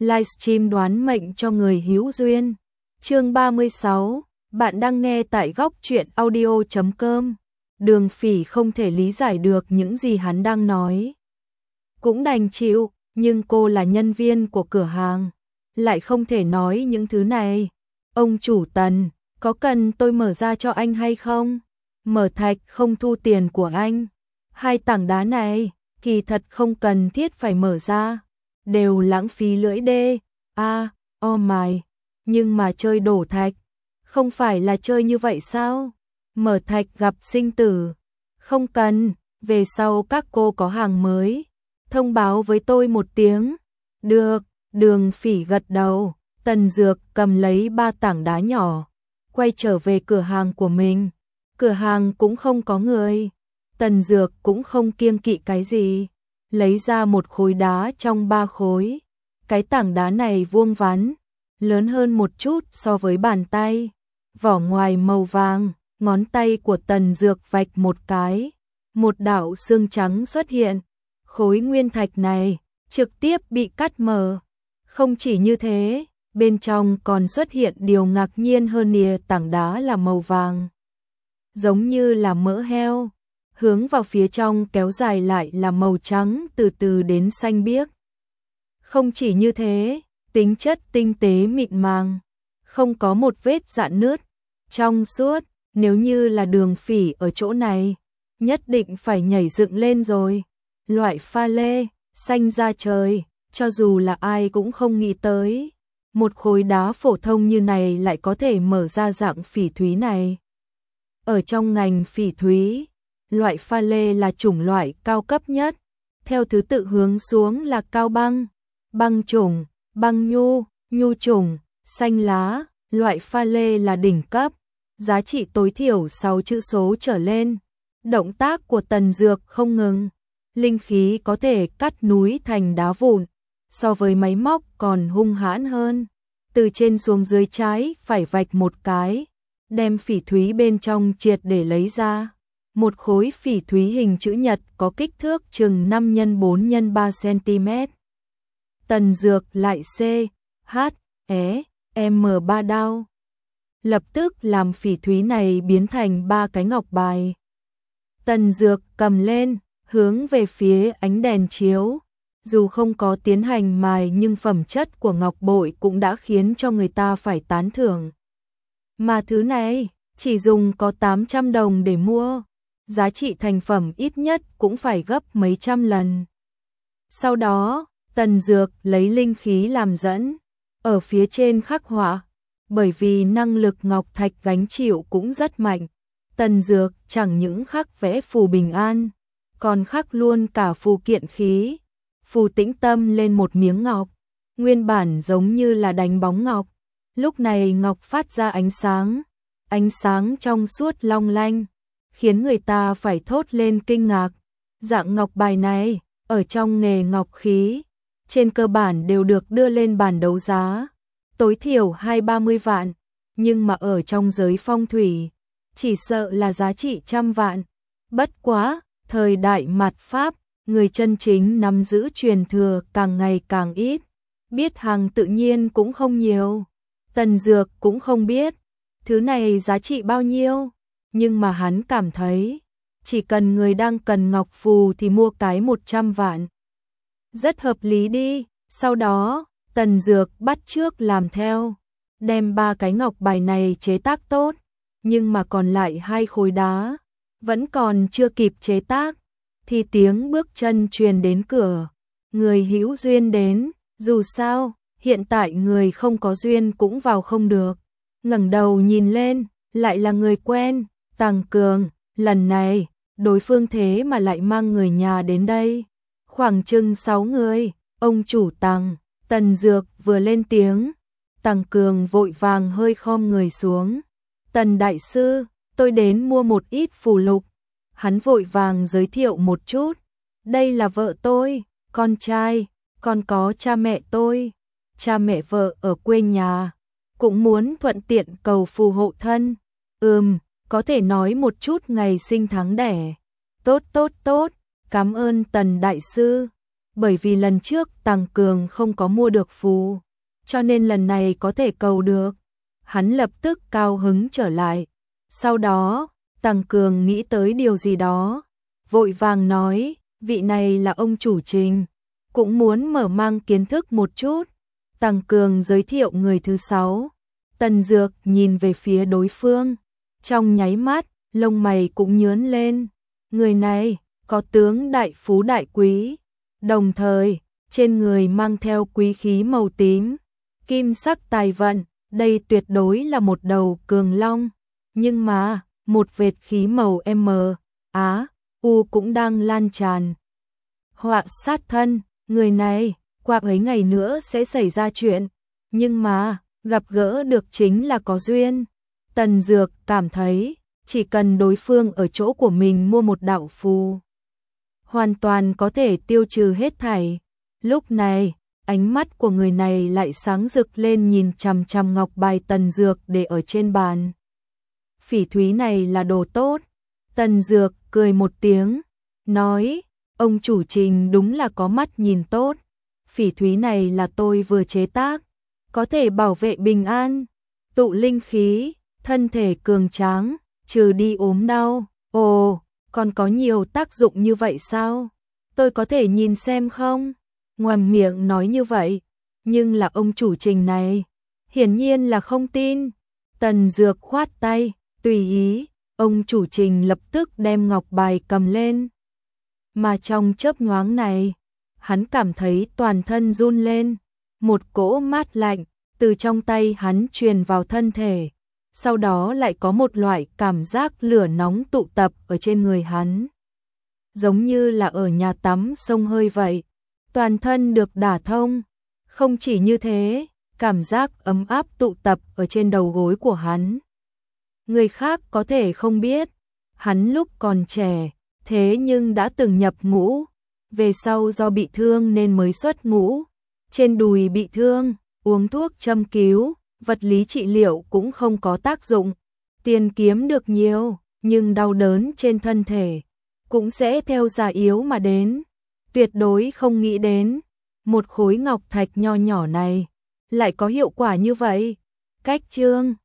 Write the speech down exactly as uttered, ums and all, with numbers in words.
livestream đoán mệnh cho người hữu duyên. Chương ba mươi sáu, bạn đang nghe tại góc truyện audio chấm com. Đường Phỉ không thể lý giải được những gì hắn đang nói. Cũng đành chịu, nhưng cô là nhân viên của cửa hàng, lại không thể nói những thứ này. Ông chủ Tần, có cần tôi mở ra cho anh hay không? Mở thạch không thu tiền của anh. Hai tảng đá này, kỳ thật không cần thiết phải mở ra. Đều lãng phí lưỡi đê. À, oh my. Nhưng mà chơi đổ thạch, không phải là chơi như vậy sao? Mở thạch gặp sinh tử. Không cần, về sau các cô có hàng mới, thông báo với tôi một tiếng. Được, Đường Phỉ gật đầu. Tần Dược cầm lấy ba tảng đá nhỏ, quay trở về cửa hàng của mình. Cửa hàng cũng không có người. Tần Dược cũng không kiêng kỵ cái gì, lấy ra một khối đá trong ba khối. Cái tảng đá này vuông vắn, lớn hơn một chút so với bàn tay. Vỏ ngoài màu vàng, ngón tay của Tần Dược vạch một cái, một đạo xương trắng xuất hiện. Khối nguyên thạch này trực tiếp bị cắt mở. Không chỉ như thế, bên trong còn xuất hiện điều ngạc nhiên hơn nìa, tảng đá là màu vàng, giống như là mỡ heo. Hướng vào phía trong kéo dài lại là màu trắng từ từ đến xanh biếc. Không chỉ như thế, tính chất tinh tế mịn màng, không có một vết rạn nứt, trong suốt. Nếu như là Đường Phỉ ở chỗ này, nhất định phải nhảy dựng lên rồi. Loại pha lê, xanh da trời, cho dù là ai cũng không nghĩ tới. Một khối đá phổ thông như này lại có thể mở ra dạng phỉ thúy này. Ở trong ngành phỉ thúy, loại pha lê là chủng loại cao cấp nhất. Theo thứ tự hướng xuống là cao băng, băng chủng, băng nhu, nhu chủng, xanh lá. Loại pha lê là đỉnh cấp, giá trị tối thiểu sáu chữ số trở lên. Động tác của Tần Dược không ngừng, linh khí có thể cắt núi thành đá vụn, so với máy móc còn hung hãn hơn. Từ trên xuống dưới trái phải vạch một cái, đem phỉ thúy bên trong triệt để lấy ra. Một khối phỉ thúy hình chữ nhật có kích thước chừng năm nhân bốn nhân ba xăng-ti-mét. Tần Dược lại C, H, E, M ba đao, lập tức làm phỉ thúy này biến thành ba cái ngọc bài. Tần Dược cầm lên, hướng về phía ánh đèn chiếu. Dù không có tiến hành mài nhưng phẩm chất của ngọc bội cũng đã khiến cho người ta phải tán thưởng. Mà thứ này chỉ dùng có tám trăm đồng để mua, giá trị thành phẩm ít nhất cũng phải gấp mấy trăm lần. Sau đó, Tần Dược lấy linh khí làm dẫn, ở phía trên khắc họa. Bởi vì năng lực ngọc thạch gánh chịu cũng rất mạnh, Tần Dược chẳng những khắc vẽ phù bình an, còn khắc luôn cả phù kiện khí, phù tĩnh tâm lên một miếng ngọc. Nguyên bản giống như là đánh bóng ngọc, lúc này ngọc phát ra ánh sáng, ánh sáng trong suốt long lanh, khiến người ta phải thốt lên kinh ngạc. Dạng ngọc bài này, ở trong nghề ngọc khí, trên cơ bản đều được đưa lên bàn đấu giá, tối thiểu hai ba mươi vạn, nhưng mà ở trong giới phong thủy, chỉ sợ là giá trị trăm vạn. Bất quá, thời đại mạt Pháp, người chân chính nắm giữ truyền thừa càng ngày càng ít, biết hàng tự nhiên cũng không nhiều. Tần Dược cũng không biết thứ này giá trị bao nhiêu, nhưng mà hắn cảm thấy chỉ cần người đang cần ngọc phù thì mua cái một trăm vạn. Rất hợp lý đi. Sau đó, Tần Dược bắt chước làm theo, đem ba cái ngọc bài này chế tác tốt, nhưng mà còn lại hai khối đá vẫn còn chưa kịp chế tác thì tiếng bước chân truyền đến cửa. Người hữu duyên đến, dù sao, hiện tại người không có duyên cũng vào không được. Ngẩng đầu nhìn lên, lại là người quen, Tằng Cường. Lần này, đối phương thế mà lại mang người nhà đến đây. Khoảng chừng sáu người, ông chủ Tằng. Tần Dược vừa lên tiếng, Tằng Cường vội vàng hơi khom người xuống. Tần đại sư, tôi đến mua một ít phù lục. Hắn vội vàng giới thiệu một chút. Đây là vợ tôi, con trai, còn có cha mẹ tôi. Cha mẹ vợ ở quê nhà, cũng muốn thuận tiện cầu phù hộ thân. Ừm, có thể nói một chút ngày sinh tháng đẻ. Tốt tốt tốt, cảm ơn Tần đại sư. bởi vì lần trước Tằng Cường không có mua được phù, cho nên lần này có thể cầu được. Hắn lập tức cao hứng trở lại. Sau đó, Tằng Cường nghĩ tới điều gì đó, vội vàng nói, vị này là ông chủ Trình, cũng muốn mở mang kiến thức một chút. Tằng Cường giới thiệu người thứ sáu. Tần Dược nhìn về phía đối phương, trong nháy mắt, lông mày cũng nhướng lên. Người này có tướng đại phú đại quý, đồng thời trên người mang theo quý khí màu tím, kim sắc tài vận, đây tuyệt đối là một đầu cường long. Nhưng mà, một vệt khí màu M, Á, U cũng đang lan tràn. Họa sát thân, người này, qua mấy ngày nữa sẽ xảy ra chuyện, nhưng mà, gặp gỡ được chính là có duyên. Tần Dược cảm thấy, chỉ cần đối phương ở chỗ của mình mua một đạo phù, hoàn toàn có thể tiêu trừ hết thảy. Lúc này, ánh mắt của người này lại sáng rực lên nhìn chằm chằm ngọc bài Tần Dược để ở trên bàn. Phỉ thúy này là đồ tốt. Tần Dược cười một tiếng, nói, ông chủ Trình đúng là có mắt nhìn tốt. Phỉ thúy này là tôi vừa chế tác, có thể bảo vệ bình an, tụ linh khí, thân thể cường tráng, trừ đi ốm đau. Ồ, còn có nhiều tác dụng như vậy sao? Tôi có thể nhìn xem không? Ngoài miệng nói như vậy, nhưng là ông chủ Trình này, hiển nhiên là không tin. Tần Dược khoát tay, tùy ý, ông chủ Trình lập tức đem ngọc bài cầm lên. Mà trong chớp nhoáng này, hắn cảm thấy toàn thân run lên, một cỗ mát lạnh từ trong tay hắn truyền vào thân thể, sau đó lại có một loại cảm giác lửa nóng tụ tập ở trên người hắn. Giống như là ở nhà tắm xông hơi vậy, toàn thân được đả thông. Không chỉ như thế, cảm giác ấm áp tụ tập ở trên đầu gối của hắn. Người khác có thể không biết, hắn lúc còn trẻ, thế nhưng đã từng nhập ngũ, về sau do bị thương nên mới xuất ngũ. Trên đùi bị thương, uống thuốc châm cứu, vật lý trị liệu cũng không có tác dụng. Tiền kiếm được nhiều, nhưng đau đớn trên thân thể cũng sẽ theo già yếu mà đến. Tuyệt đối không nghĩ đến, một khối ngọc thạch nho nhỏ này lại có hiệu quả như vậy. Cách chương